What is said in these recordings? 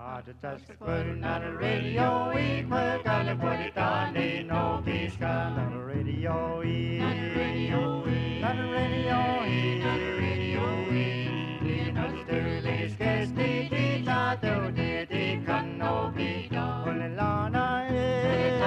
Just putting on the radio, we put gotta put it on the no peace on the radio, on the radio, on the radio, on the radio. You know the early sketch, the ta do the can no be done. When the lana is,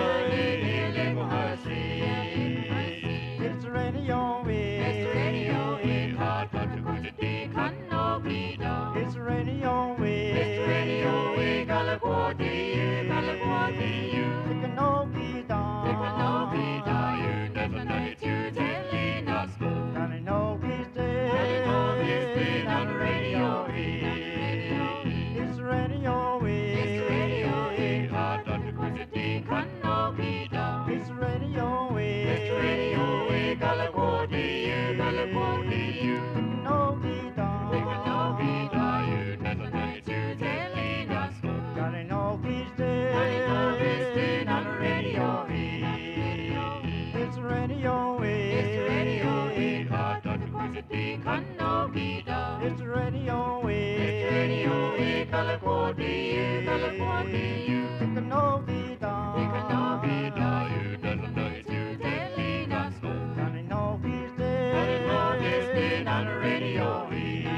it's the radio, it's the radio, hot but the can no be done. It's the radio, it's the radio, we gotta go to you, gotta go to you. It can no be done, it can no be done. You never know it, you telling us go. Gotta know he's dead, gotta know he's dead on the radio. It's the radio, it's the radio, hot but the can no be done. It's the radio, it's the radio, we gotta go to you, gotta go to you. It can no be done, it can no be done. You never know it, you telling us go. Gotta know he's dead, gotta know he's dead on the radio. It's the radio, it's the radio, hot but the can no be done. It's the radio, it's the radio, we gotta go to you, gotta go to you. It can no be done, it can no be done. You never know it, you telling us go. Gotta know he's dead, gotta know he's dead on the radio.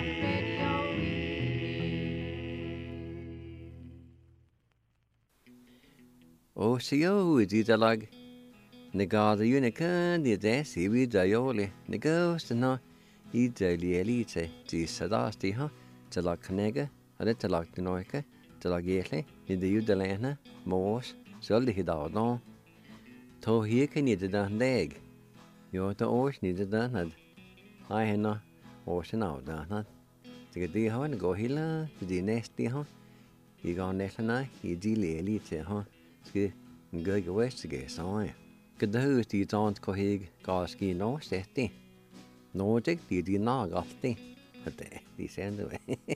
O sio didalag negada unikan di desi vi dayoli negos no I elite di sadasti ha tala knega ale tala knoike tala gele I de judelena mos solde hidadon to hier kan je dan leg jo to os ni dan had ai hena os na dan had det de ha go hila di nesti ha I ga nesna I di elite ha ske gøy west ge så Gdøy de tant ko hig gaski no setti Nordic de nag alltid det de sender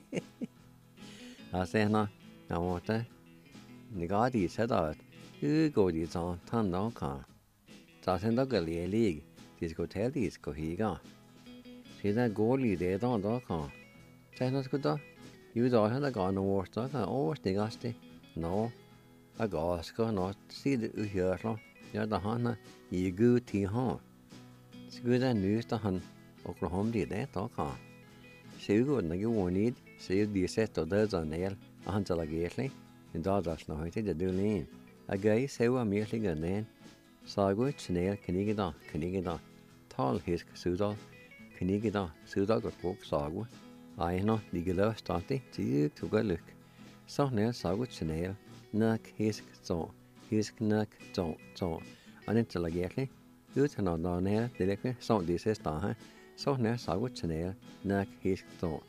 Asena na mota negadi sada go de tant tan no ka Ta senda gali lig de ko tel de ko higa Sida goli de dan da ka Sena ko da ju da han ga no worsta ka o stigasti no a gaska no sid u hørla ja da han I gu ti ha Skuda nus da han Oklahoma de da ka Sugo na go wonid se de set of those on nail a han tala getli in da das no hoite de dulin a gay se wa mirling an nen sago snail kanigida tal hisk sudal kanigida sudal got bok sago ai no de gelo stati ti to go look so nail sago snail nak hisk nak so an tala getli ut han da nail de lekne so de se sta ha So now sago channel nak hisk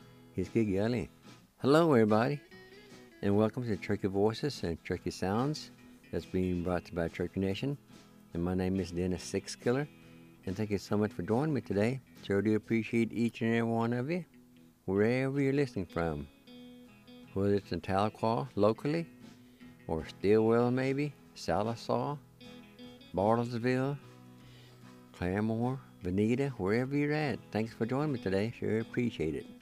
gali. Hello everybody and welcome to Turkey Voices and Turkey Sounds that's being brought to you by Turkey Nation. And my name is Dennis Sixkiller and thank you so much for joining me today. Sure do appreciate each and every one of you wherever you're listening from. Whether it's in Tahlequah locally or Stillwell maybe, Sallisaw, Bartlesville, Claremore, Bonita, wherever you're at. Thanks for joining me today. Sure appreciate it.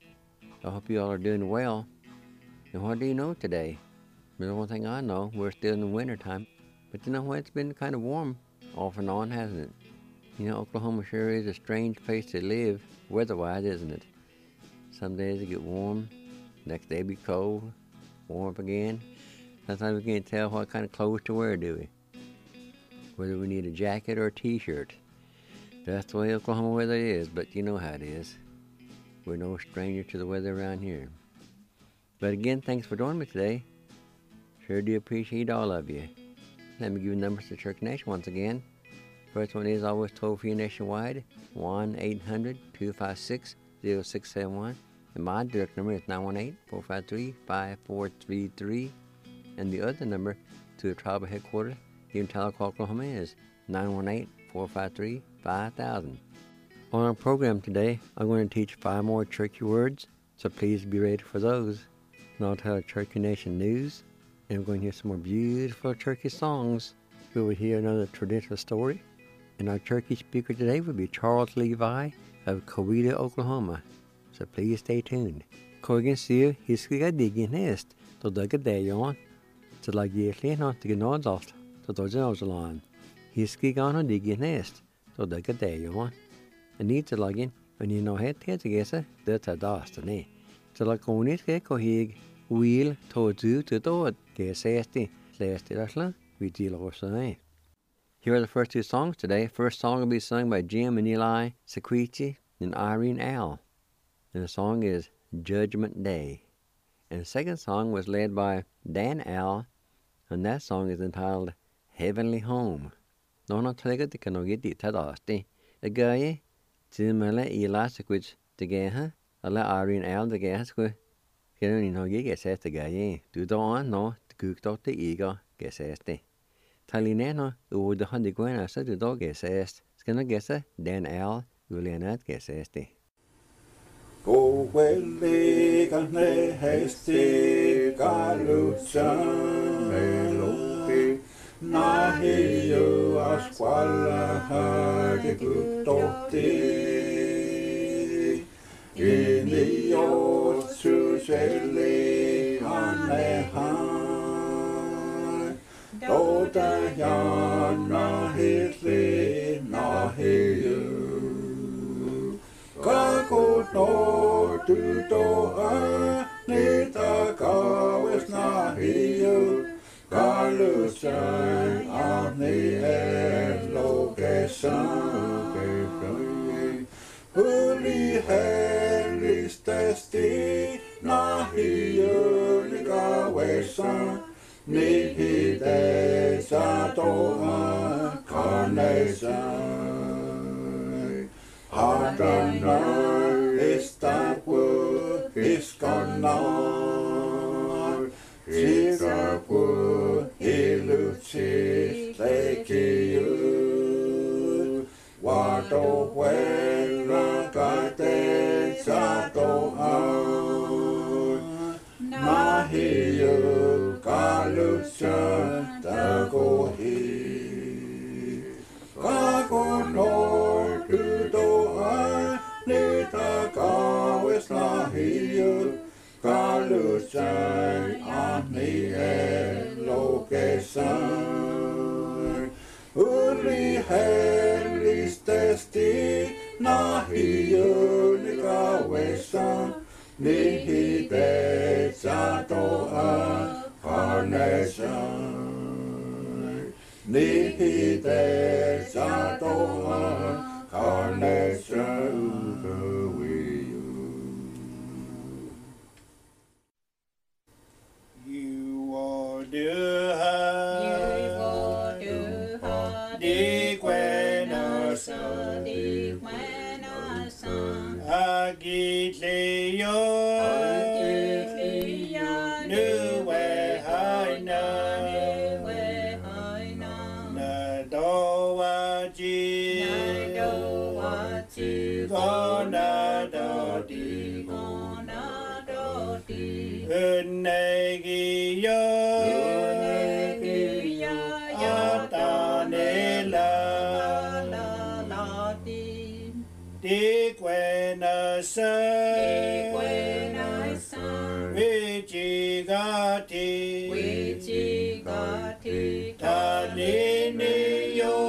I hope you all are doing well. And what do you know today? The one thing I know, we're still in the winter time. But you know what? It's been kind of warm off and on, hasn't it? You know, Oklahoma sure is a strange place to live, weather-wise, isn't it? Some days it get warm, next day be cold, warm up again. Sometimes we can't tell what kind of clothes to wear, do we? Whether we need a jacket or a t-shirt. That's the way Oklahoma weather is, but you know how it is. We're no stranger to the weather around here. But again, thanks for joining me today. Sure do appreciate all of you. Let me give you numbers to Turkey Nation once again. First one is always toll-free nationwide, 1-800-256-0671. And my direct number is 918-453-5433. And the other number to the tribal headquarters here in Tahlequah, Oklahoma is 918-453-5000. On our program today, I'm going to teach 5 more Turkey words, so please be ready for those. And I'll tell Turkey Nation news, and we're going to hear some more beautiful Turkey songs. We will hear another traditional story, and our Turkey speaker today will be Charles Levi of Coweta, Oklahoma. So please stay tuned. Korgen sier hiskiga diggen hest, to the good day on. To like ye clean on to get no dust, to the general's line. He's ski on and dig nest, to the good day on. And need to log in when you know head to guess it, that's a dust and eh. To like on it, get cohig, wheel to do to do it, get safety, last it, we deal also eh. Here are the first two songs today. First song will be sung by Jim and Eli Sequici and Irene Al. And the song is Judgment Day. And the second song was led by Dan Al, and that song is entitled Heavenly Home. No, not tell the can get it tadasti. The guy, Jim and Eli Sequici together, a la Irene Al together, can you know get says the guy, do the one, no, the cooked out the ego, get says the. Talineno, who the honey guana said the dog says, Skinner guesser, Dan Al, Julianat guesses the. Gå väligande hästiga lutsan melopi nahi ju asqualla hade guttotti inni otsuseli annehan Dota janna hitli nahi ju Kako no tutoa nita kawes nahiu kalusan ani elokesan huli helistesti nahiu nikawesan nihide satoa kanesan Adonai istapu iskanar Sikapu ilucis lekiu Wato huela kate satoa Nahiu kalusan takohi Kakunor tutoa nita kawes nahiu kalusan ani elokesan Uli helistesti nahiu nikawesan nihide satoa kanesan Nihide satoa kanesan kawiyu You are the Quenasan Agitleyo Nuwe Haina Gona dodi Unegiyo Atanela Di Quenasan Wichigati Taliniyo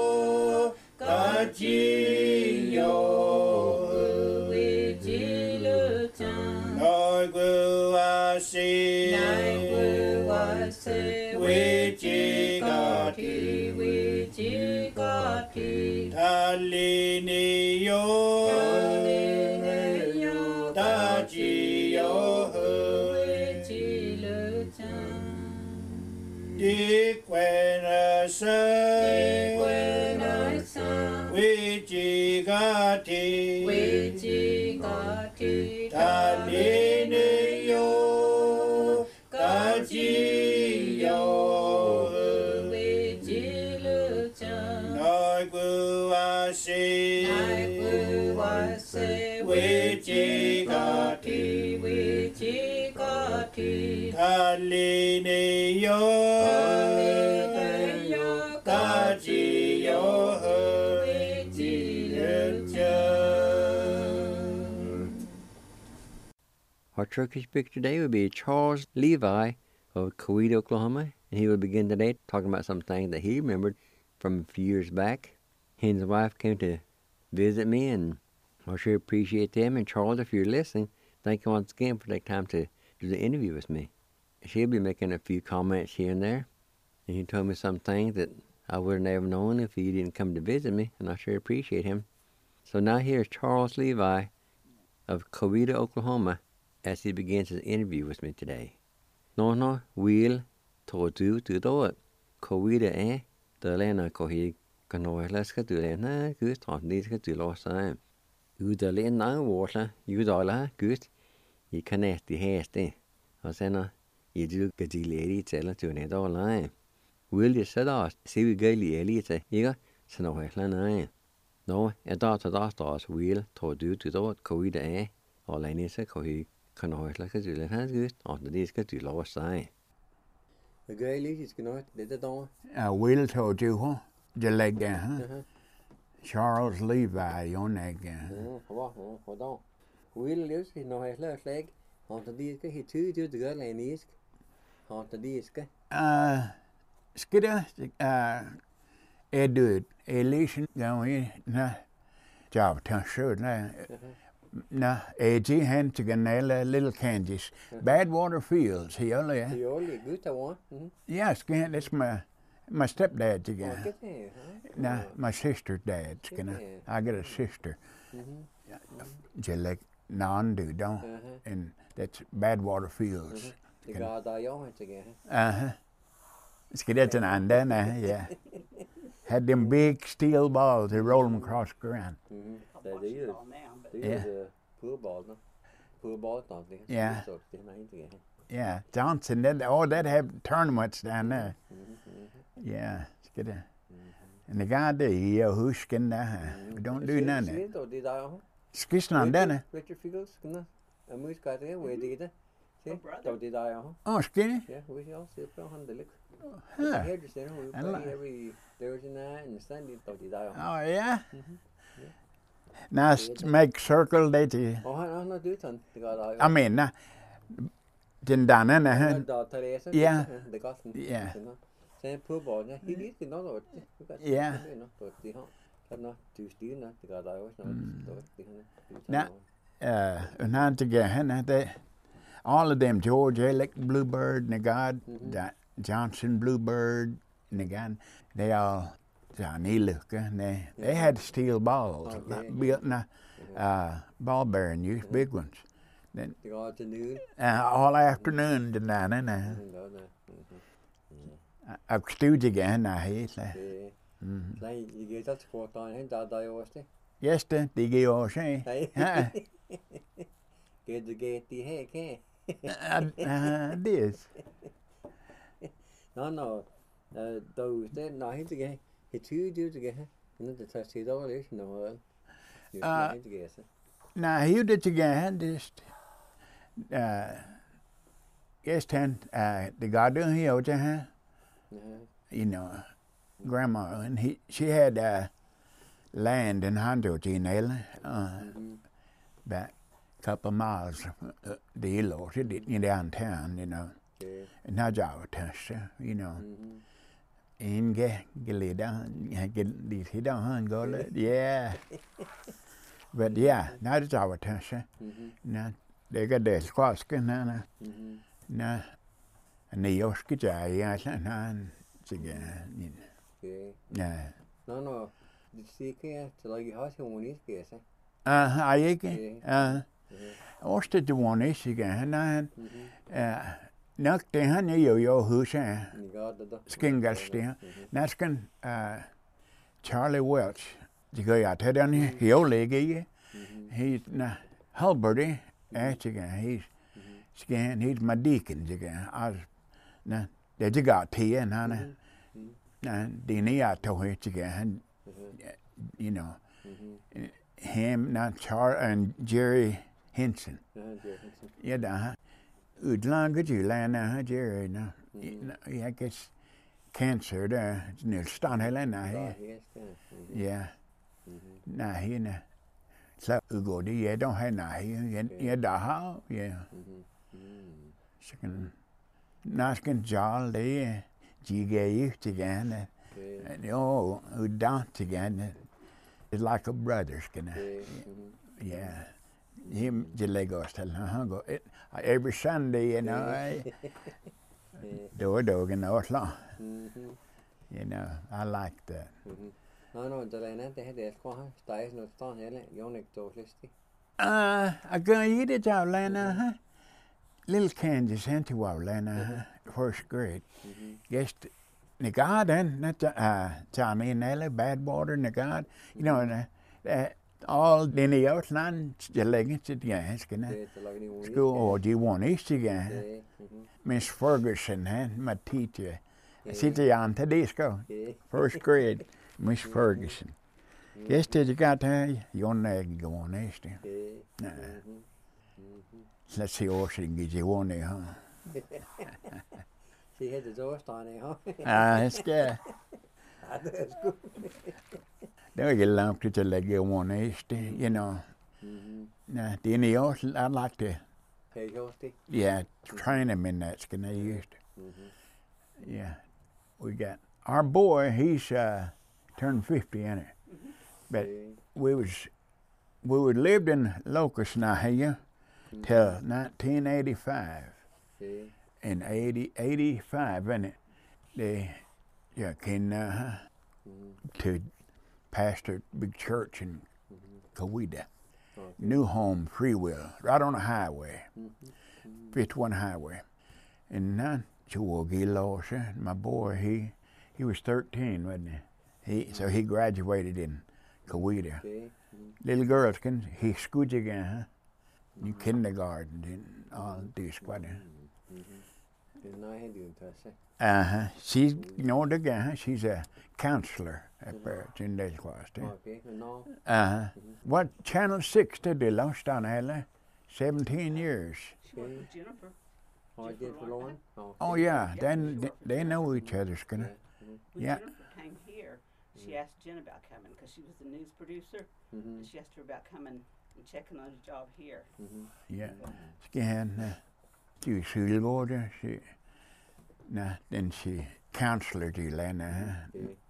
Kajiyo Wichigati Taliniyo Tajiyo Di Quenasan Wichigati Taliniyo Kajiyo Wichigati Taliniyo Kajiyo Our Turkish speaker today would be Charles Levi of Coweta, Oklahoma, and he will begin today talking about some things that he remembered from a few years back. He and his wife came to visit me, and I sure appreciate them. And Charles, if you're listening, thank you once again for taking time to do the interview with me. She'll be making a few comments here and there, and he told me some things that I would have never known if he didn't come to visit me, and I sure appreciate him. So now here's Charles Levi of Coweta, Oklahoma, as he begins his interview with me today. No, will to do it. Coweta the lena kohi kano let's get to lena good on these get to last time. You the lena water, you dollar good. You connect the hasty. I said, you do get the lady tell to an all line. Will you set us? See we go elite, you so no line. No, a daughter will to do Coweta or any say kohi kano like a julian has good on these get to last time. The girl is going to the door. Will told you, the leg, Charles Levi, your neck. Hold on. Will lives in no left leg. On the disc, he too to the girl and is on the disc. Skidder, dude, elation, going, job, shirt, no, AG hand to little candies. Badwater Fields, he only good one. Yes, that's my stepdad's again. Nah, my sister's dad's gonna. I got a sister. Like non-do, don't. And that's Badwater Fields. The God I own it again. It's get an under, yeah. Had them big steel balls, they roll them across the ground. They use pool ball, no? Pool ball, don't they? Yeah. Yeah, Johnson, that have tournaments down there. Yeah, it's good. And the guy there, who's getting there? We don't do none of it. Skisnan, done Richard Fields, a moose got there, where did it? Don't did I? Oh, skinny? Yeah, we all sit on the lick. Hairdresser, we play every Thursday night and Sunday, don't did I? Oh, yeah? Now, make circle, they do. Oh, I'm not doing it. I mean, didn't done it, yeah. Yeah. Same pool ball, he did know it. Yeah. Now, not together, all of them, George Ellick Bluebird, and the God, Johnson Bluebird, and the God, they all, Johnny Luke, and they had steel balls, built in ball bearing use, big ones. Then, all afternoon, I stewed again, I hate that. Yes, they give us, Get the gate, the heck, this. No, those, they're not here to get. He two do to get, and then the test is all this, no, Now, he did again, just, yes, the garden here, you know, grandma, and she had land in Honduras, back a couple of miles from the Ilo, she did downtown, you know, and now Java test, you know. And get these he don't go, yeah. But yeah, now the Java test, now they got the squash, now, and the Yoski Jay, and yeah. No, did you see to like your house when he's guessing? I again, what's the one is again, and Knock the honey yo who's skin gastia. Naskin Charlie Welch. The guy out here down here, he only gay. He's Halberty, he's skin, he's my deacon again. I was did you got tea and Hannah? Dini I told her again, you know. Him, not Char and Jerry Henson. Yeah, Udlang good you land now, Jerry. No, I guess cancer there. Near Stonehillen now. Yeah. Now he Så går det, jeg don't have nej, jeg der har, ja. Så kan, når skal jal det, de gav ikke til gerne. Jo, uddannet til gerne. It's like a brother, skin. Yeah. Him, the Lagos, tell go every Sunday, you know. Dog and Oslo. You know, I like that. No, the line they had the squaw, styles no stone, Yonik Dolisty. I go eat it out, Lana. Little Kansas, Antiwa, first grade. Guess the garden, not Tommy and Ellie, Badwater, and the garden. You know, all the outland, the leggings at the ass, school, or do you want East again? Miss Ferguson, my teacher. City on today, go. First grade, Miss Ferguson. Yes, did you got your nag go on East? Let's see, or she gives you one, huh? She had the door starting, huh? It's good. That's good. They get lumped to like you one East, you know. Nah, the any else I'd like to. Yeah, train them in that skin they used. Yeah, we got our boy. He's turned 50 in it, but we lived in Locust now here till 1985. In 85, and it they came to pastor big church in Coweta. New home, free will, right on the highway, 51 highway. And now, my boy, he was 13, wasn't he? So he graduated in Coweta. Little girls he schooled again, huh? New kindergarten and all this, what? She's, you know, the guy, she's a counselor up there in this class. What Channel 6 did they lost on Ella? 17 years. She worked with Jennifer. Oh yeah, then they know each other, Skinner. When Jennifer came here, she asked Jen about coming because she was the news producer. And she asked her about coming and checking on his job here. Yeah, Skin. She she then she counselor to Lena.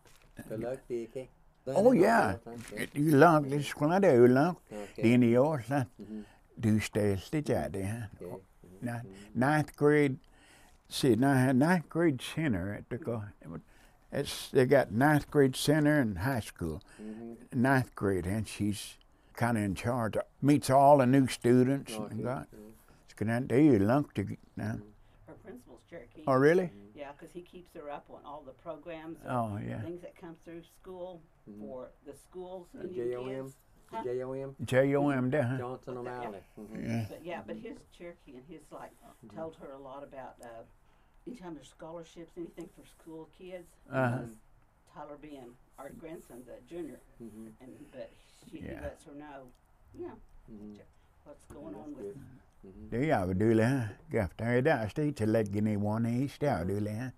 Oh yeah, you love this squad, you love. Then you also do stay there. Ninth grade, see, now I had ninth grade center at the they got ninth grade center in high school. Ninth grade, and she's kind of in charge. Meets all the new students. They lump to now. Her principal's Cherokee. Oh really? Yeah, because he keeps her up on all the programs. Things that come through school for the schools. JOM. JOM. JOM there, huh? Johnson O'Malley. But his Cherokee and his told her a lot about anytime there's scholarships, anything for school kids. Tyler being our grandson's a junior, but he lets her know, what's going on with. Det jag vill do det. Gafta där stay to let give me one each there do det.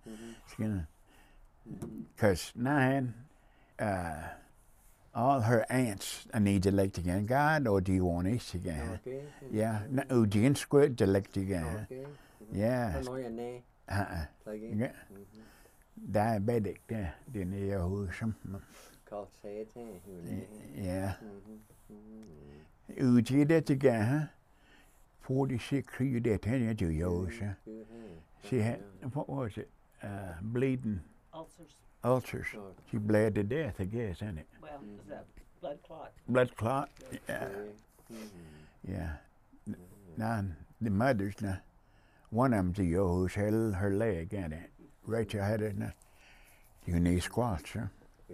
Cause now all her aunts need to elect again. God, or do you want each again? Yeah, no, do you squid to elect again? Yeah. Diabetic there, didn't you know some? Yeah. Uji that again, huh? 46 you did 10 years to yours. She had, what was it? Bleeding. Ulcers. She bled to death, I guess, isn't it? Well, it was a blood clot. Blood clot? Yeah. Yeah. Now, the mothers, now, one of them to yours held her leg, ain't it? Rachel had it, now. You need squats, huh?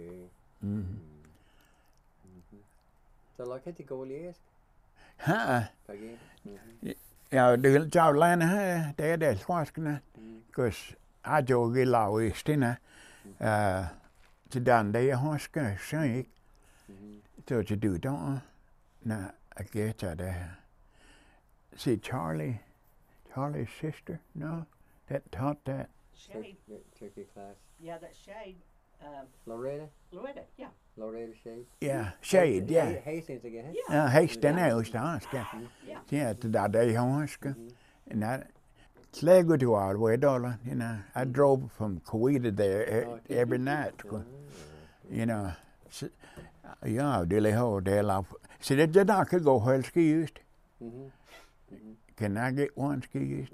So, like, had to go lies? Huh? Ja, det jag lärde det är det svenska. Because I do get law istina. Till den det jag har ska säga. Så to do don't. Now I get that. See Charlie's sister? No, that taught that. Shade. Turkey class. Yeah, that Shade. Loretta? Loretta, yeah. Loretta Shade. Ja, Shade, ja. Hastings again. Ja, Hastings är österhanska. Yeah. Ja, det där är hanska. And that Sligo to our way, dollar. You know, I drove from Kuwaiti there every night. You know, ja, det har det la. Så det där kan gå helt ski just. Can I get one ski just?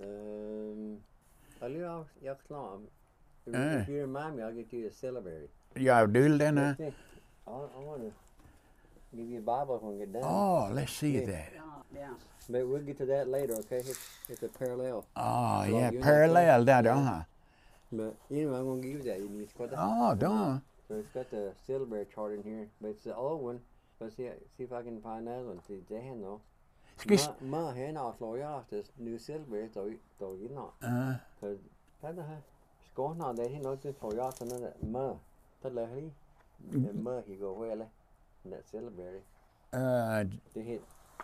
Jag klar. If you remind me, I'll get you a Silverberry. Ja, du den. I want to give you a Bible when we get done. Oh, let's see that. Yeah. But we'll get to that later, okay? It's a parallel. Oh, So yeah, you're parallel not that, huh? But anyway, I'm going to give you that. And it's got the, Oh, don't. So it's got the Silverberry chart in here, but it's the old one. But see if I can find that one. See, det händer. Ma här slår jag efter New Silverberry då innan. För det här skåna det är något som slår jag efter den där ma. Det lär hi. Det ma he go well. That Silverberry. Det hit.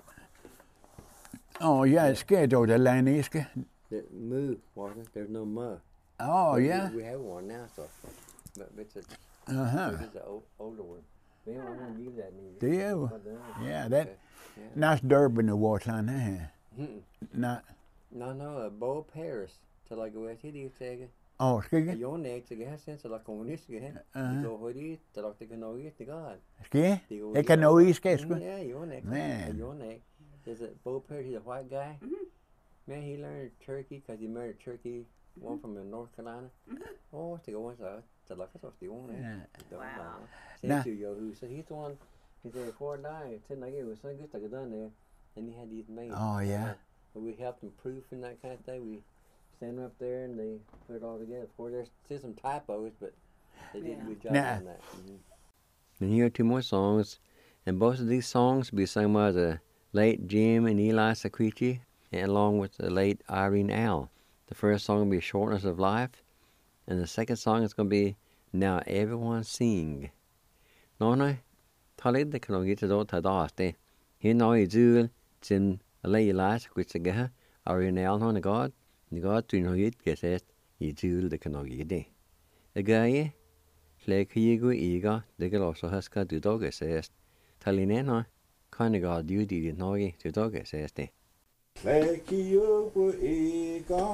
Oh, yeah, it's good though, the Laniska. The moo, Walter. There's no ma. Oh, But yeah. We have one now, so. But it's a, it's the older one. Maybe I'm going to give that to you. Do you? Yeah, that. Okay. Yeah. That's Durban, the waterline, huh? Not. No, Bo Paris. Till I go out here, you take it. Oh, ski? Jag näkter det här sen så att kommunister här. Då har det till att det kan nå ut det går. Ski? Det kan nå i ski, sko? Yeah, your neck. Man. Your neck. There's a Bo Paris, he's a white guy. Man, he learned Turkey because he married a Turkey, one from North Carolina. Oh, to go inside. To like that's what they want. Wow. Thank you, yo. So he's the one. He said before I died, said like it was so good I done there, and he had these made. Oh, yeah. But we helped him proof and that kind of thing. We stand them up there and they put it all together. Of course, there's still some typos, but they did a good job on that. Mm-hmm. And here are two more songs, and both of these songs will be sung by the late Jim and Eli Sacricci, and along with the late Irene Al. The first song will be Shortness of Life, and the second song is going to be Now Everyone Sing. Nona, Talid the Kanogita do Tadaste. Here now is Jewel, Jim, a lay Elias, which again, Irene Al on the God, the God to know it gets it, ye Jewel the Kanogide. The guy, Flekigo Ega, the Galosso Huska do dog says, Talinena, kind of God you did Nogi to dog says they. Flekigo Ega,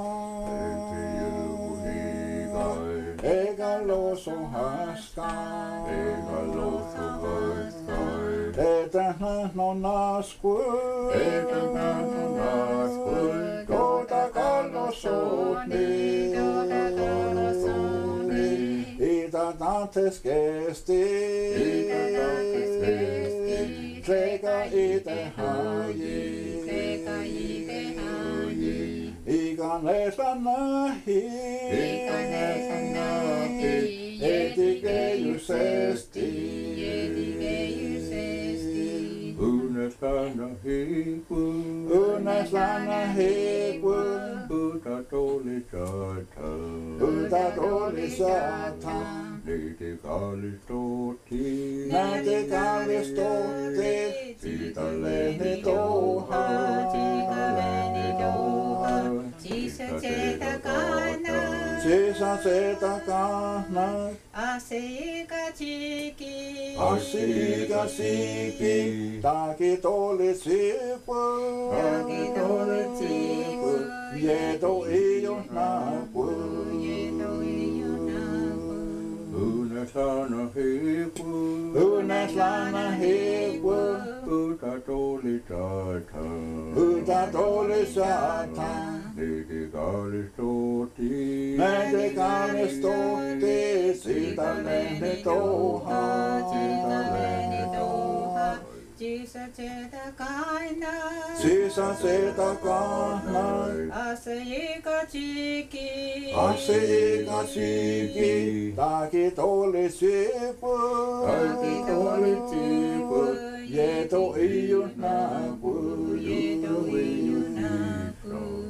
Ega Loso Huska, Ega Loso Huska, Ega no Nasqu, Ega no Nasqu, Dota Calosoni, Dota Calosoni, Ida Dantes Gesti, Ida Dantes Gesti, Trega Ida Hayi, Trega Ida Hayi, Igan Lesanahi, Igan Lesanahi, Edigeius Esti, Edigeius Esti, Uneslana Hipu, Uneslana Hipu, Utatoli Satan, Utatoli Satan, Naticalistoti, Naticalistoti, Citalene Doha, Citalene Doha, Cisa Zeta Kana, Cisa Zeta Kana, Asiga Chiki, Asiga Chiki, Takitoli Sipu, Takitoli Sipu, Yedo Iyo Napu, Yedo Iyo Napu, Uneslana Hipu, Uneslana Hipu, Utatoli Satan, Utatoli Satan, Naticalistoti, Naticalistoti, Citalene Doha, Citalene Doha, Cisa Zeta Kana, Cisa Zeta Kana, Asiga Chiki, Asiga Chiki, Takitoli Sipu, Takitoli Sipu, Yedo Iyo Napu, Yedo Iyo Napu.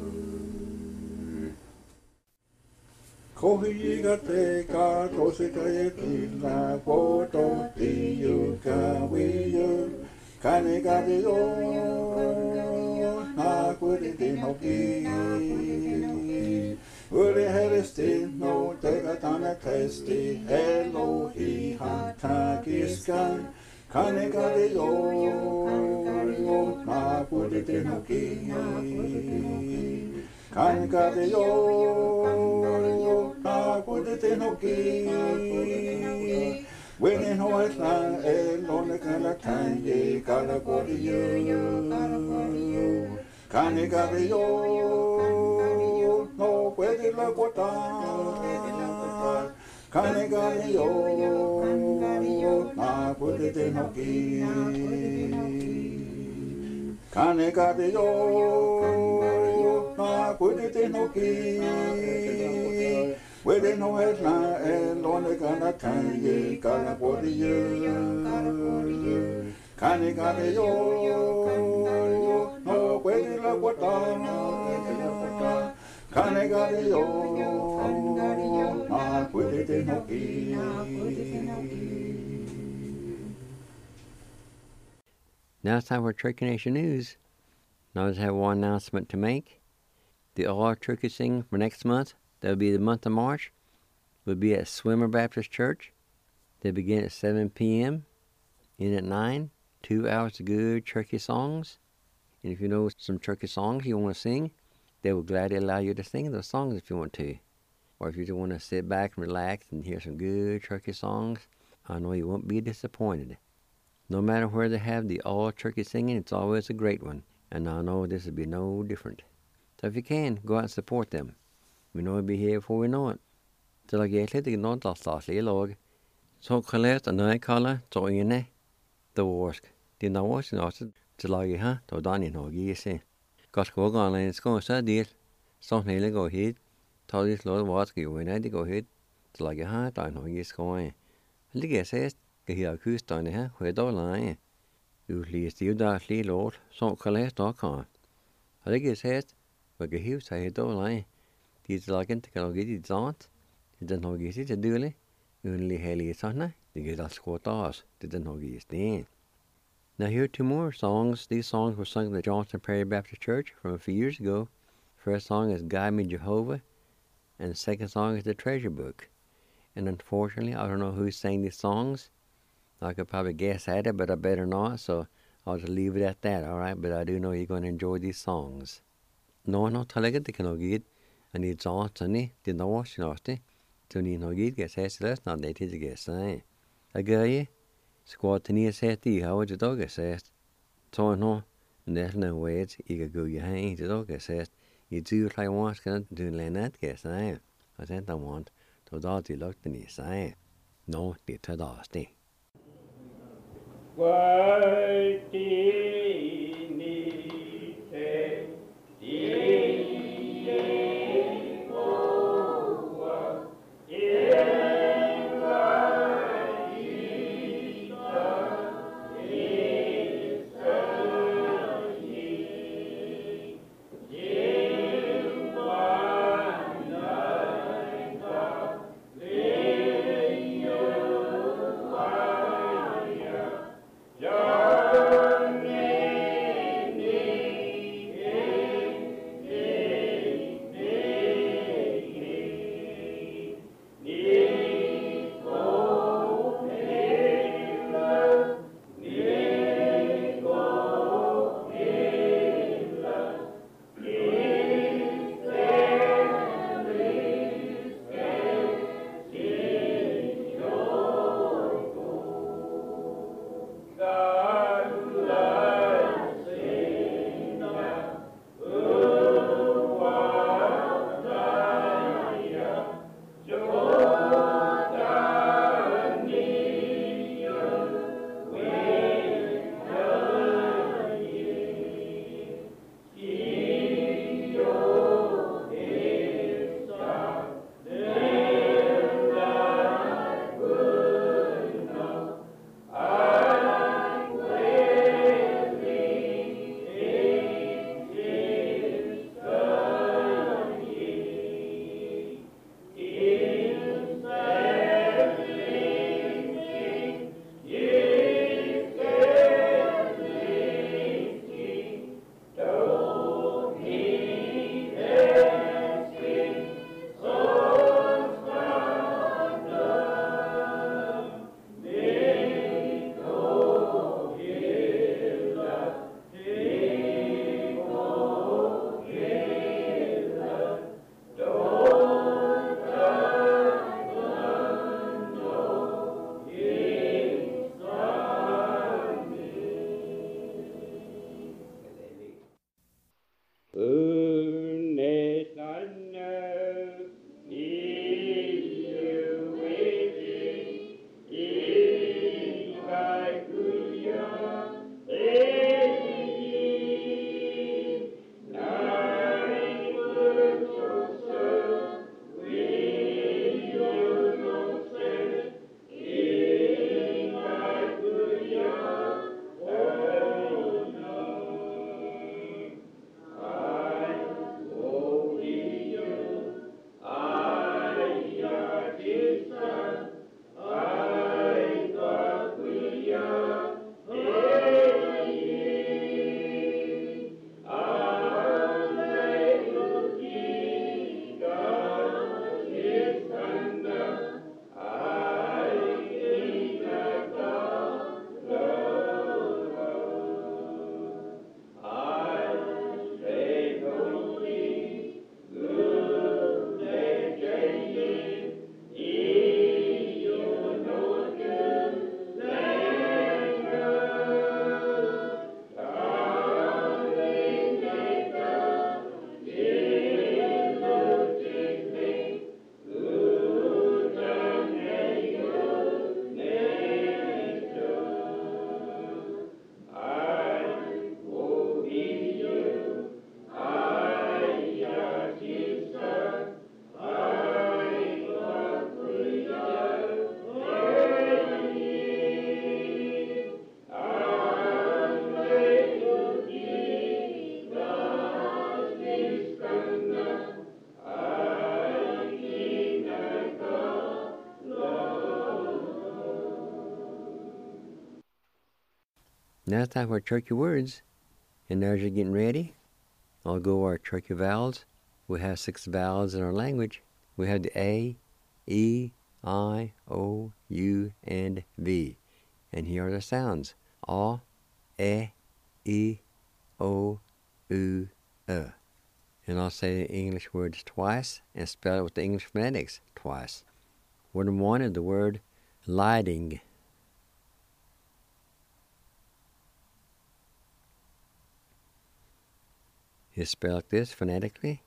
Kohiga teka, kosika yekina, poto tiyu kawiyu, kanika viyo, nakuri tinoki, uri heristino, teka tana testi, Elohi hataki Kane kare yo, na pute te no ki. Kane kare yo, na pute te no ki. Wene hoa tla e lone kala kanye kala kore yo. Kane kare yo, no puede la kota. Kane kare yo, na puede te no ki. Kane kare yo, na puede te no ki. Wede no es la el one kana kanye kana kore yo. Kane kare yo, no puede la kota. Kane kare yo, na puede te no ki. Now it's time for Turkey Nation News. Now I just have one announcement to make. The All Turkey Sing for next month, that will be the month of March, will be at Swimmer Baptist Church. They begin at 7 p.m., end at 9, 2 hours of good turkey songs. And if you know some turkey songs you want to sing, they will gladly allow you to sing those songs if you want to. Or if you just want to sit back and relax and hear some good turkey songs, I know you won't be disappointed. No matter where they have the all turkey singing, it's always a great one. And I know this will be no different. So if you can, go out and support them. We know it'll be here before we know it. Så la jeg litt nå da staslig låg. Så kallet og nøy kalle, så inne, det varsk. Det nå var sin også til laget her, da dan i Norge i seg. Kanskje gå gane en skål, så del. Sånn hele går hit. Ta litt låg varsk i øynene, det går hit. Til laget her, da i Norge i skål. Ligger seg, skal her kustene her, hvor da leie. Utlist jo der slik låg, så kallet da kan. Ligger seg, hvor jeg hiv seg da leie. De til lagen til kan lage det sant. Den har gitt til dølig, underlig hele sånne, det get all skått av oss, den har gitt det. Now here are two more songs. These songs were sung at the Johnson Prairie Baptist Church from a few years ago. First song is Guide Me Jehovah, and the second song is The Treasure Book. And unfortunately, I don't know who sang these songs. I could probably guess at it, but I better not, so I'll just leave it at that, alright? But I do know you're going to enjoy these songs. No, talaga det kan ha gitt, and it's awesome, det nå var sin så ni har gitt gæs hæs løs når det til gæs seg. Jeg gør jeg, skåret til nye sæt i havet til dog gæs hæs. Så nå, næsten wait, ikke gå i hæn til dog gæs hæs. I dyr klare var skal du lændet gæs seg. Og så der want, så da til lugte ni seg. Nå, det tager der det. Now it's time for our turkey words. And as you're getting ready, I'll go our turkey vowels. We have 6 vowels in our language. We have the A, E, I, O, U, and V. And here are the sounds. A, E, O, U, And I'll say the English words twice and spell it with the English phonetics twice. Word number 1 is the word lighting. It's spelled like this phonetically.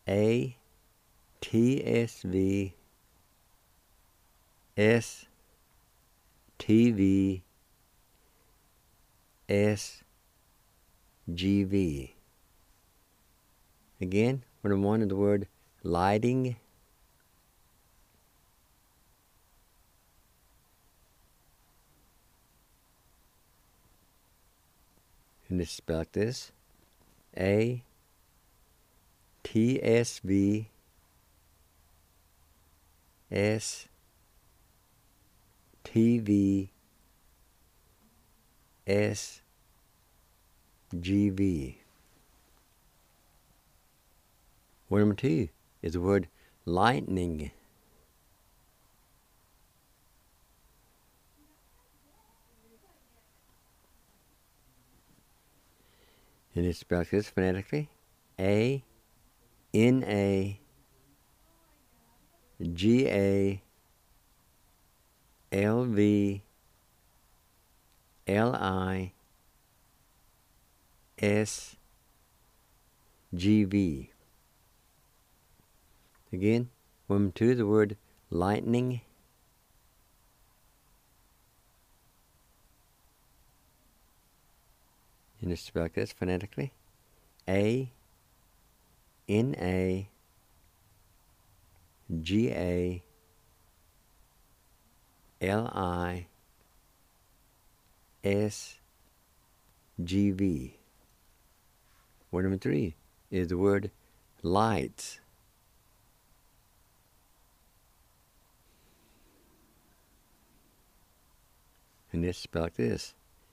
ATSVSTVSGV. Again, word number 1 is the word lighting. And it's spelled like this. ATSVSTVSGV. Word number 2 is the word lightning. And it's spelled like this phonetically. ANAGALVLISGV. Again, word number 2 is the word lightning. And it's spelled like this phonetically. ANAGALISGV. Word number 3 is the word lights. And it's spelled like this.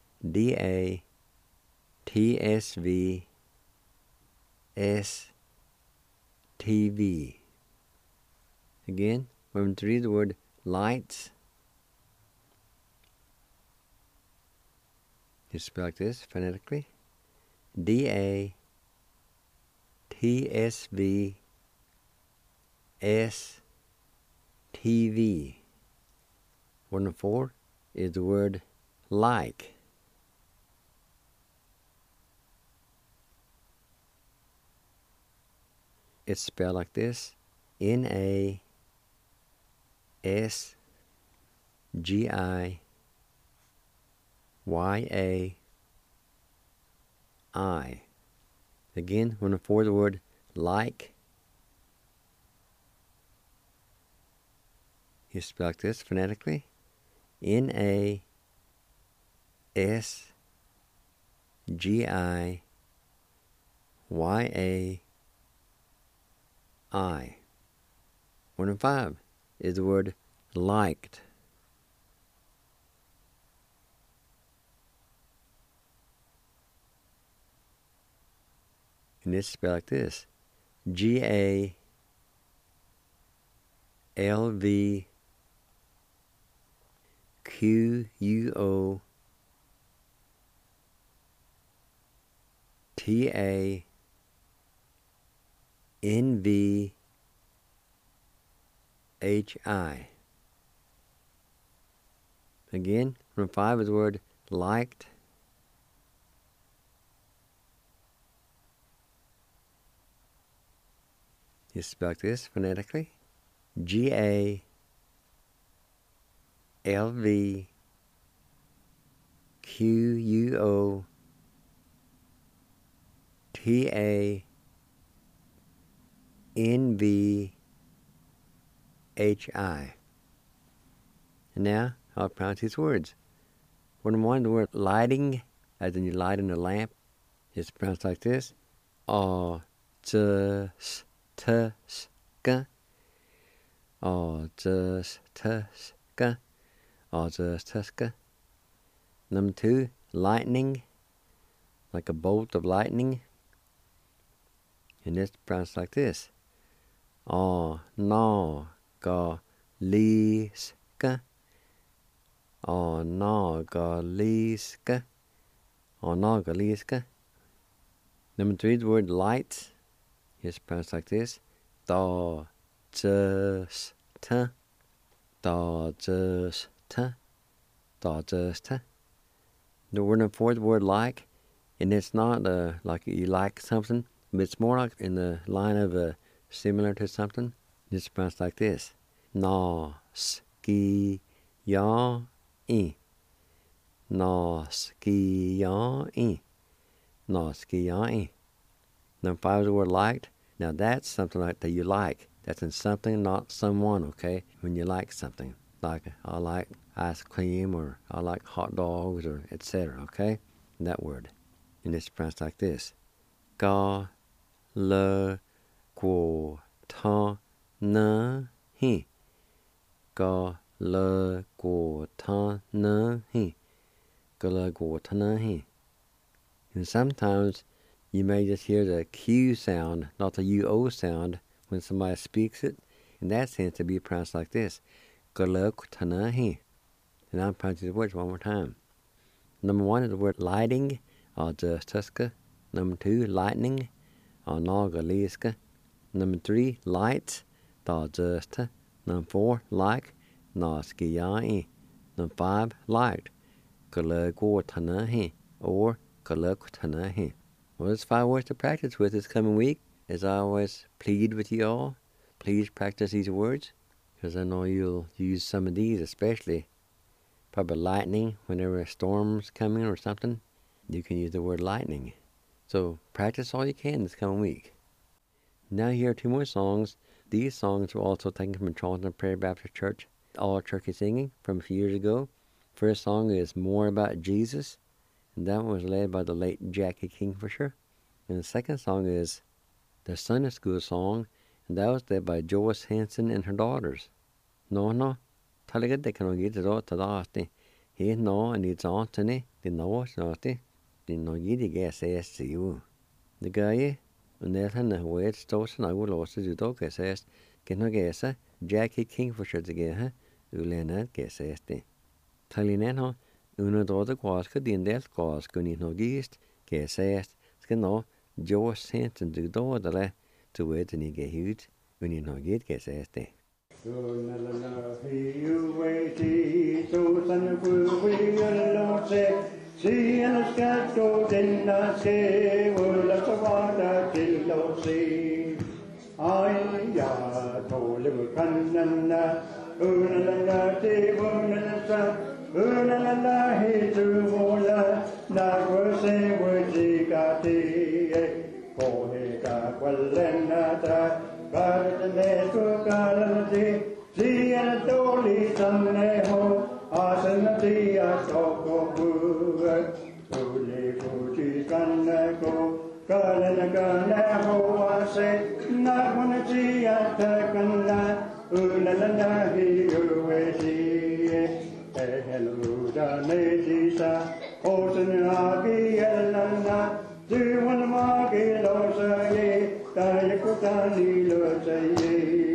DATSVSTV. Again, word number 3 is the word lights. It's spelled like this phonetically. DATSVSTV. Word number 4 is the word like. It's spelled like this. NASGII. Again, when before the word like, you spell like this phonetically. NASGII. One and 5 is the word liked. And it's spelled like this. GALVTANGE. Again, from 5 is the word liked. You spell like this phonetically. GALVTANGE. And now I'll pronounce these words. Word number 1, the word lighting, as in you light in a lamp, is pronounced like this. Tuska. Tuska. Number 2, lightning, like a bolt of lightning. And it's pronounced like this. Oh, no, go, liska. Oh, no, go, liska. Oh, no, go, liska. Number 3, the word light. It's pronounced like this. Da, just, ta. Da, just, ta. Da, just, ta. The word number 4, the word like. And it's not like you like something, but it's more like in the line of similar to something. It's pronounced like this. Na, ski, ya, I. Na, ski, ya, I. Na, ski, ya, I. Number 5 is the word liked. Now that's something like that you like. That's in something, not someone, okay? When you like something. Like, I like ice cream, or I like hot dogs, or etc., okay? That word. And it's pronounced like this. Ga, le, guo, ta, na, hi. Ga, le, guo, ta, na, hi. Ga, le, guo, ta, na, hi. And sometimes you may just hear the Q sound, not the UO sound, when somebody speaks it. And that tends to be pronounced like this. Ga, le, guo, ta, na, hi. And I'm pronouncing the words one more time. Number 1 is the word lighting, or justuska. Number 2, lightning, or nagaliska. Number 3, lights, da justa. Number 4, like, naskiyai. Number 5, liked, kalagotanahi, or kalagotanahi. Well, there's 5 words to practice with this coming week. As I always plead with you all, please practice these words, because I know you'll use some of these, especially probably lightning, whenever a storm's coming or something. You can use the word lightning. So practice all you can this coming week. Now here are 2 more songs. These songs were also taken from Charlton Prairie Baptist Church, all turkey singing from a few years ago. First song is More About Jesus, and that one was led by the late Jackie Kingfisher. And the second song is the Sunday School song, and that was led by Joyce Hanson and her daughters. No, talaga de kan get it out to the he no and it's on to ne, the no, the no yidi gas SCU. The guy, and that and the way it's toast, and I will also do dog says, can no guess, Jackie Kingfisher the gay, Ulena guess ST. Talinano, una daughter was could in that cause, couldn't no geest, guess can no, Joyce Hanson do daughter to wait and he get huge when you no get guess ST. See in the sky, go in the sea, will let the water till the sea. I told him, Canana, Unana, Unana, he drew Mola, that was a word he got it. Kohika, Qualenata, but the network gallery, see and a dolly, some neho. Asanati asoko buat, uli fuji kanako, kanako ase, nakunati atakana, ulalana hi uwesi, eheluda nedisa, osanagi elana, diwan magi losaye, tayakutani losaye.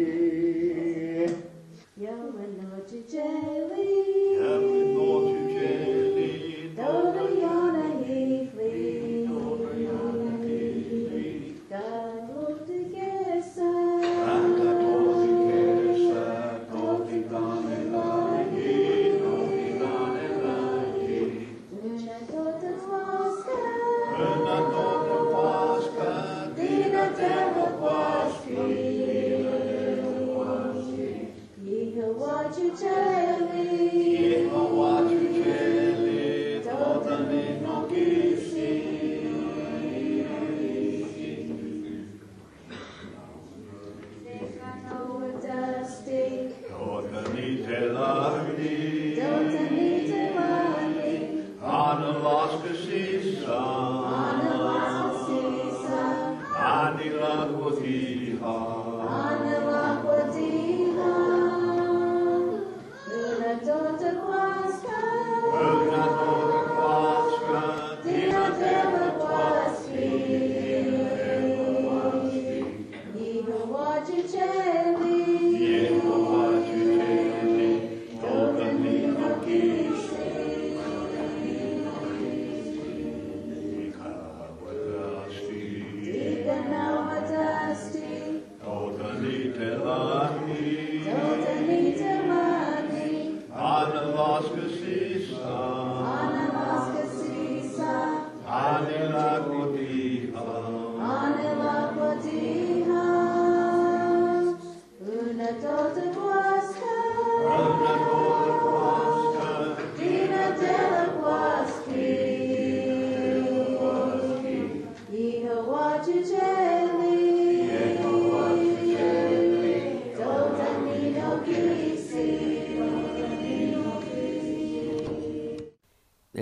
Una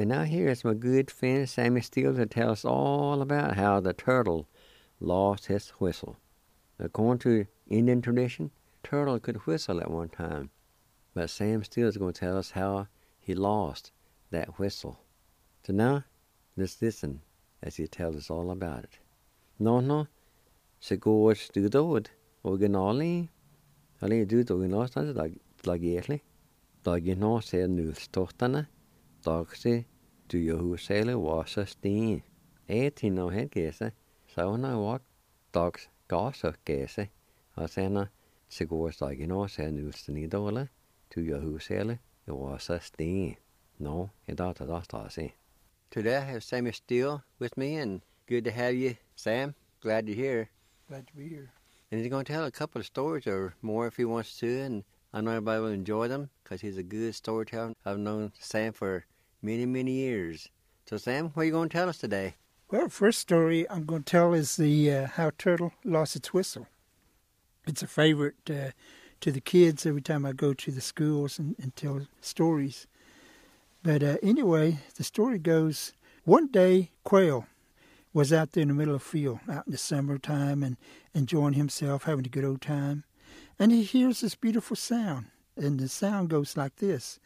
And now here is my good friend Sammy Steele to tell us all about how the turtle lost his whistle. According to Indian tradition, turtle could whistle at one time. But Sam Steele is going to tell us how he lost that whistle. So now, let's listen as he tells us all about it. No, så går det ut originalen. Eller ut originalen, dag egentlig. Dagen nå ser nullstortene. Dag ser du jo husele var så sten. Til nå helt gæse. Så hun har vært dags gaser gæse. Og senere så går dagen nå ser nullstene dårlig. Du jo husele var så sten. No, I see. Today I have Sammy Steele with me, and good to have you, Sam. Glad you're here. Glad to be here. And he's going to tell a couple of stories or more if he wants to, and I know everybody will enjoy them because he's a good storyteller. I've known Sam for many, many years. So, Sam, what are you going to tell us today? Well, first story I'm going to tell is the how turtle lost its whistle. It's a favorite to the kids every time I go to the schools and tell stories. But anyway, the story goes, one day Quail was out there in the middle of the field, out in the summertime, and enjoying himself, having a good old time. And he hears this beautiful sound, and the sound goes like this.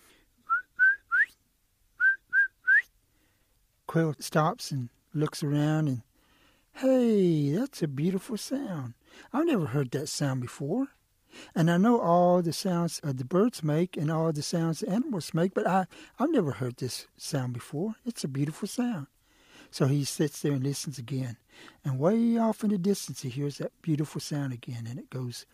Quail stops and looks around, and, hey, that's a beautiful sound. I've never heard that sound before. And I know all the sounds the birds make and all the sounds the animals make, but I've never heard this sound before. It's a beautiful sound. So he sits there and listens again. And way off in the distance, he hears that beautiful sound again, and it goes.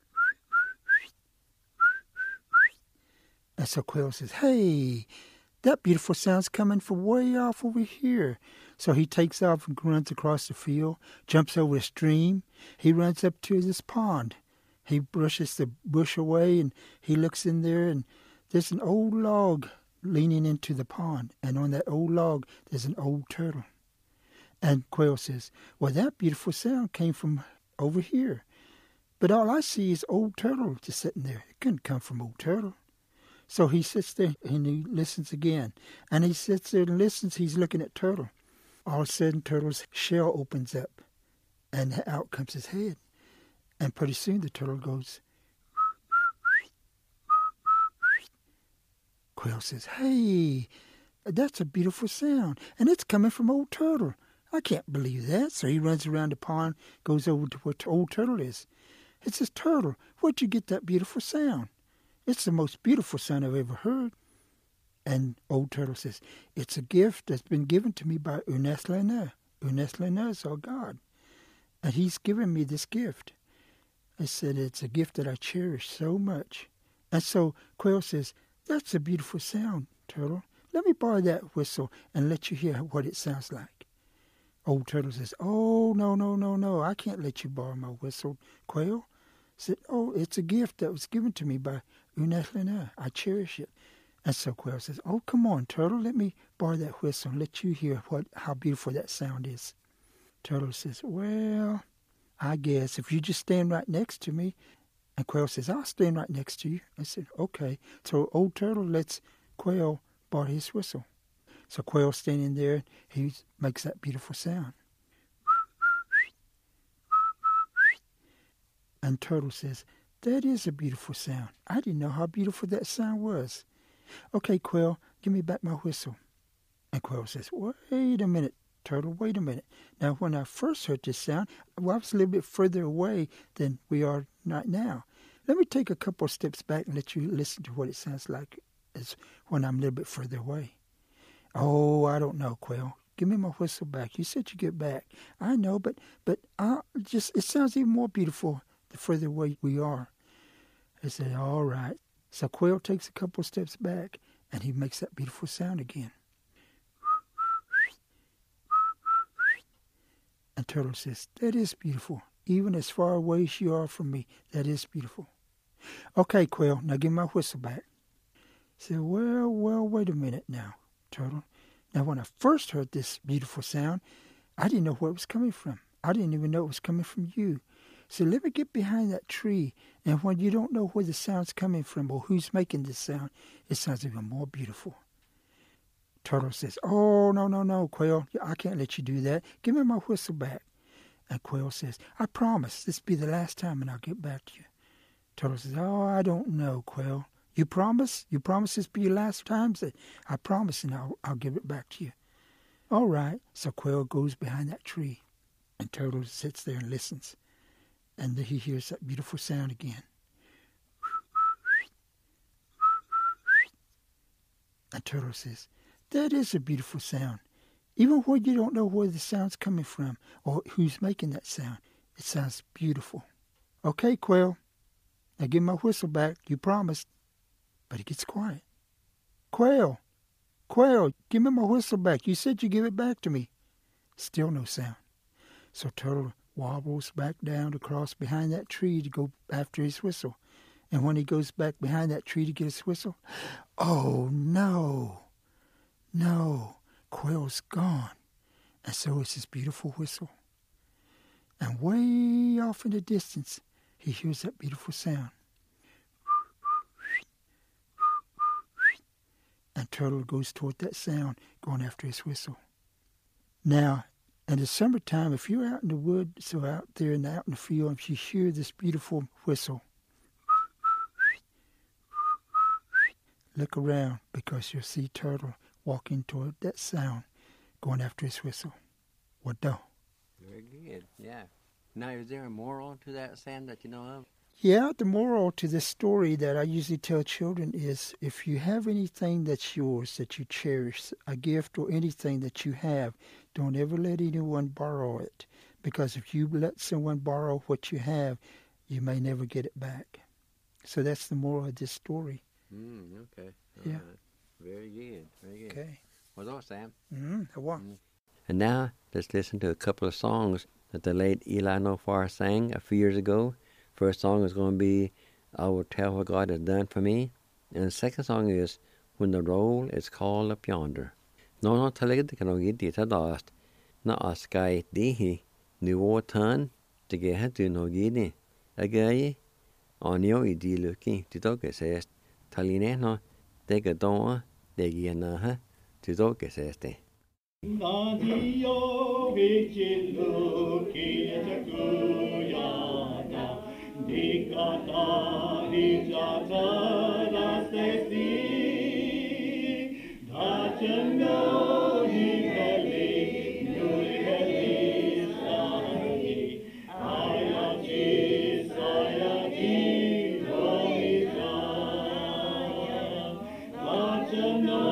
And so Quail says, hey, that beautiful sound's coming from way off over here. So he takes off and runs across the field, jumps over a stream. He runs up to this pond. He brushes the bush away, and he looks in there, and there's an old log leaning into the pond. And on that old log, there's an old turtle. And Quail says, well, that beautiful sound came from over here. But all I see is old turtle just sitting there. It couldn't come from old turtle. So he sits there, and he listens again. And he sits there and listens. He's looking at turtle. All of a sudden, turtle's shell opens up, and out comes his head. And pretty soon the turtle goes. Quail says, hey, that's a beautiful sound, and it's coming from old turtle. I can't believe that. So he runs around the pond, goes over to where old turtle is. It says, turtle, where'd you get that beautiful sound? It's the most beautiful sound I've ever heard. And old turtle says, it's a gift that's been given to me by Unestlena. Unestlena is our God, and he's given me this gift. I said, it's a gift that I cherish so much. And so Quail says, that's a beautiful sound, turtle. Let me borrow that whistle and let you hear what it sounds like. Old turtle says, oh, no, I can't let you borrow my whistle, Quail. I said, oh, it's a gift that was given to me by Unestlena. I cherish it. And so Quail says, oh, come on, turtle, let me borrow that whistle and let you hear how beautiful that sound is. Turtle says, well, I guess if you just stand right next to me. And Quail says, I'll stand right next to you. I said, okay. So old turtle lets Quail borrow his whistle. So Quail's standing there. He makes that beautiful sound. And turtle says, that is a beautiful sound. I didn't know how beautiful that sound was. Okay, Quail, give me back my whistle. And Quail says, wait a minute. Turtle, wait a minute. Now, when I first heard this sound, I was a little bit further away than we are right now. Let me take a couple of steps back and let you listen to what it sounds like as when I'm a little bit further away. Oh, I don't know, Quail. Give me my whistle back. You said you get back. I know, but it sounds even more beautiful the further away we are. I said, all right. So Quail takes a couple of steps back, and he makes that beautiful sound again. And Turtle says, that is beautiful. Even as far away as you are from me, that is beautiful. Okay, Quail, now give my whistle back. I said, well, wait a minute now, Turtle. Now, when I first heard this beautiful sound, I didn't know where it was coming from. I didn't even know it was coming from you. So let me get behind that tree, and when you don't know where the sound's coming from or who's making this sound, it sounds even more beautiful. Turtle says, "Oh, no, no, no, Quail. I can't let you do that. Give me my whistle back." And Quail says, "I promise this will be the last time and I'll get back to you." Turtle says, "Oh, I don't know, Quail. You promise? You promise this will be your last time?" Say, "I promise, and I'll give it back to you." "All right." So Quail goes behind that tree, and Turtle sits there and listens. And he hears that beautiful sound again. And Turtle says, "That is a beautiful sound. Even when you don't know where the sound's coming from or who's making that sound, it sounds beautiful." "Okay, Quail. Now give my whistle back. You promised." But he gets quiet. "Quail, Quail, give me my whistle back. You said you'd give it back to me." Still no sound. So Turtle wobbles back down across behind that tree to go after his whistle. And when he goes back behind that tree to get his whistle, oh no, no, Quail's gone. And so is his beautiful whistle. And way off in the distance, he hears that beautiful sound. And Turtle goes toward that sound, going after his whistle. Now, in the summertime, if you're out in the woods or out there and out in the field, if you hear this beautiful whistle, look around because you'll see Turtle walking toward that sound, going after his whistle. What do? Very good, yeah. Now, is there a moral to that, Sam, that you know of? Yeah, the moral to this story that I usually tell children is if you have anything that's yours, that you cherish, a gift or anything that you have, don't ever let anyone borrow it. Because if you let someone borrow what you have, you may never get it back. So that's the moral of this story. Okay. Yeah. Right. Very good, very good. Okay. What's up, Sam? And now, let's listen to a couple of songs that the late Eli Nofar sang a few years ago. First song is going to be I Will Tell What God Has Done For Me. And the second song is When the Roll Is Called Up Yonder. No talegid kan og gidi ta dast. Na askai dihi nu o tan te ge hatu no gidi. Agai onio idi luki ti to ke sest. Taline no te ge doa te gi na ha ti to ke seste. Nadio vichiluki etakuyana dikata hijata rastesi dachano hikali nuheli sahi ayachi sayati rohita dachano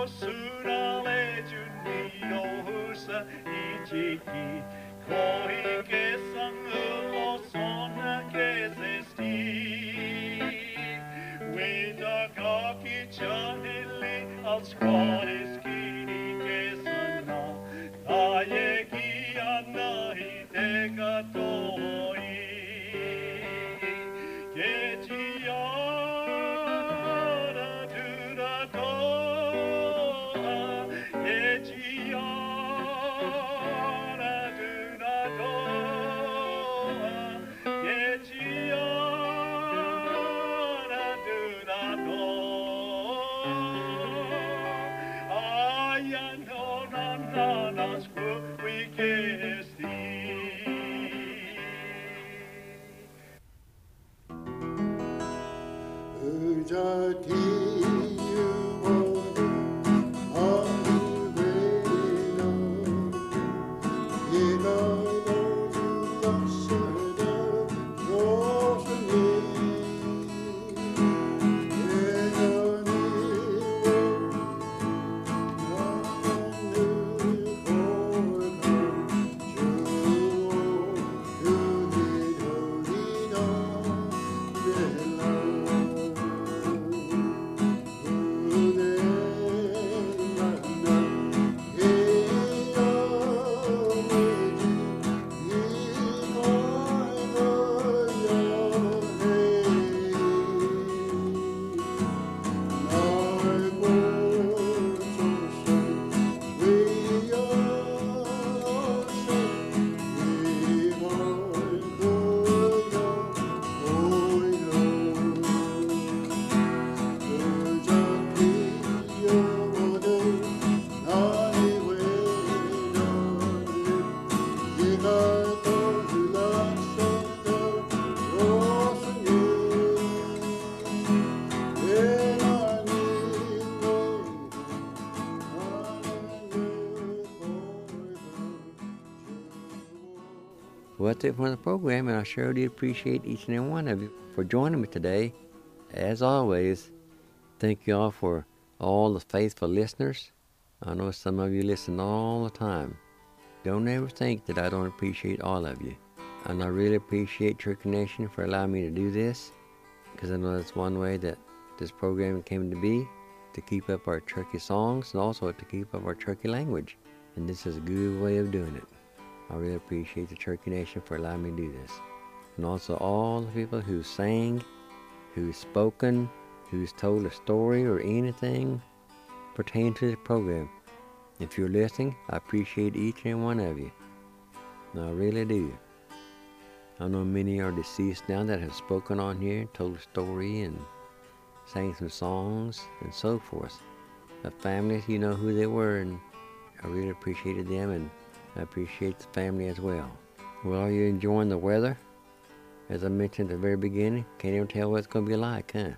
surale junio husa ichiki koi kesan ulo sona kesesti Weta kaki chanili al skålis kini kesana Ayeki anahi teka toi Yechiara dura toa Yechiara dura toa Yechiara dura toa Ayano nanas we kesti Well, that's it for the program, and I sure do appreciate each and every one of you for joining me today. As always, thank you all for all the faithful listeners. I know some of you listen all the time. Don't ever think that I don't appreciate all of you. And I really appreciate Turkey Nation for allowing me to do this, because I know that's one way that this program came to be, to keep up our Turkey songs and also to keep up our Turkey language. And this is a good way of doing it. I really appreciate the Turkey Nation for allowing me to do this. And also all the people who sang, who's spoken, who's told a story or anything pertaining to the program. If you're listening, I appreciate each and one of you. And I really do. I know many are deceased now that have spoken on here, told a story and sang some songs and so forth. The families, you know who they were, and I really appreciated them, and I appreciate the family as well. Well, are you enjoying the weather? As I mentioned at the very beginning, can't even tell what it's going to be like, huh?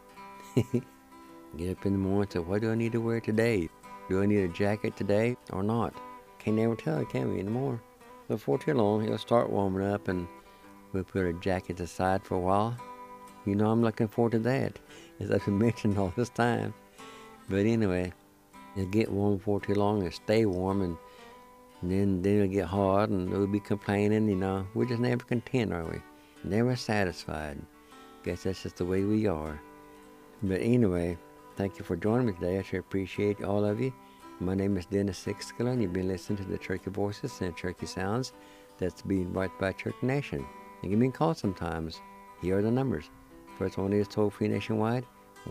Get up in the morning and say, what do I need to wear today? Do I need a jacket today or not? Can't never tell, can we, anymore? Before too long, it'll start warming up and we'll put our jackets aside for a while. You know, I'm looking forward to that, as I've been mentioning all this time. But anyway, it'll get warm before too long and stay warm, and then it'll get hot and we'll be complaining, you know. We're just never content, are we? Never satisfied. Guess that's just the way we are. But anyway, thank you for joining me today. I sure appreciate all of you. My name is Dennis Sixskiller, and you've been listening to the Turkey Voices and Turkey Sounds that's being brought by Turkey Nation. And give me a call sometimes. Here are the numbers. First one is toll-free nationwide,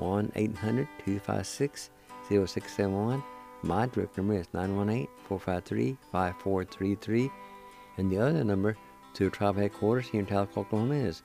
1-800-256-0671. My direct number is 918-453-5433. And the other number to the tribe headquarters here in Talcott, Oklahoma is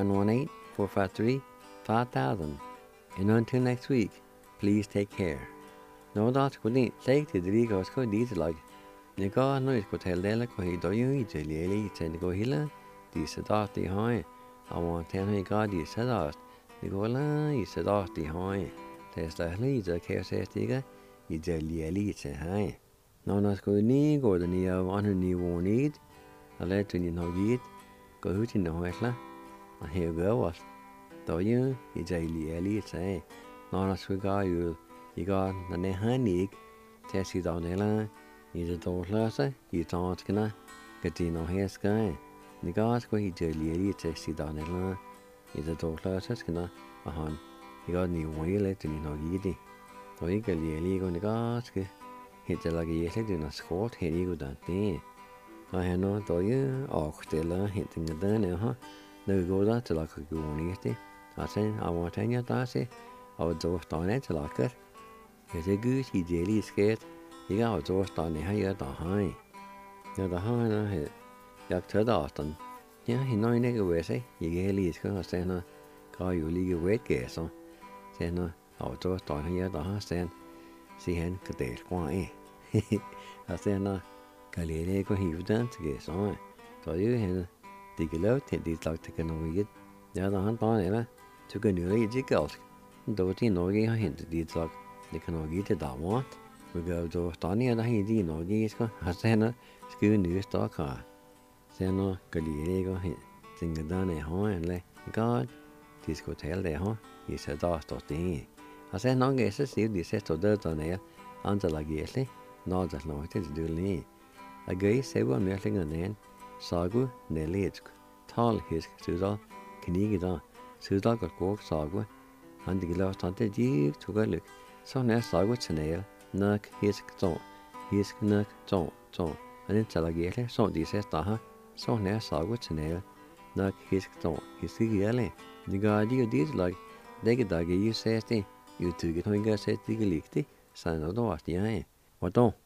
918-453-5000. And until next week, please take care. No, that's good. Take the Drigos go these like Nika no is go tell Della go he do you eat Lily and go hilla. This is off the high. I want 10 he got this said off. Nicola is said off the high. Test the leads a care says Tiga. It's a Lily high. No, not go knee go the near one who need won't need. I let you know it. Go out in the hoitla. And here go was. Do you? It's a Lily say. No, not so guy you. I går, når det han ikke til at sige eller I det dårligste, I tårtskene, kan de nå her skal. I går skal I til lige til at sige eller I det dårligste skene, og han. I går den i urile til I nok i det. Og ikke lige går I går skal. Helt til at lage lidt den skort helt ikke udan det. Og han når der jo også eller helt den der her. Når vi går der til at gå ned det. Og så afmåtanya der se. Og så står han til at gøre. Jeg ser Gud i det lige sket. Jeg har så stået her, jeg der har. Jeg der har noget. Jeg tager der afstand. Jeg har noget ikke ved sig. Jeg er lige skal have sådan noget. Går jo lige ved gæsser. Sådan noget. Og så står han her, der har sådan. Se han kan det gå af. Og sådan noget. Kan lære ikke at hive den til gæsser. Så er jo hende. Det kan lave til det slag til kanoriet. Jeg der han der eller. Så kan jo ikke galt. Da var det noget jeg har hentet det slag. Det kan nok ikke der var. Vi går så stående der helt i Norge, jeg skal have sådan skrive nye stokker. Sådan kan lige ikke hen. Tænker der er højere, godt. De skulle tale det her. I så der står det. Og så nogle så siger de sætter der der ned. Andre lager det. Når der slår til det lige. Og gør se hvor mere længere ned. Sagu neletsk. Talhisk sydal. Knige der. Sydal går gå sagu. Han det glæder sig til de tog lyk. Så når sagu til ned. Nok hisk nok så. Og den talagielle, så de sætter her, så nær sagu til nære. Nok hisk ikke. Det gør de jo dit lag. Det kan da ikke sætte det. Jo tykker hun ikke sætte det ikke, så når du var det her. Hvordan?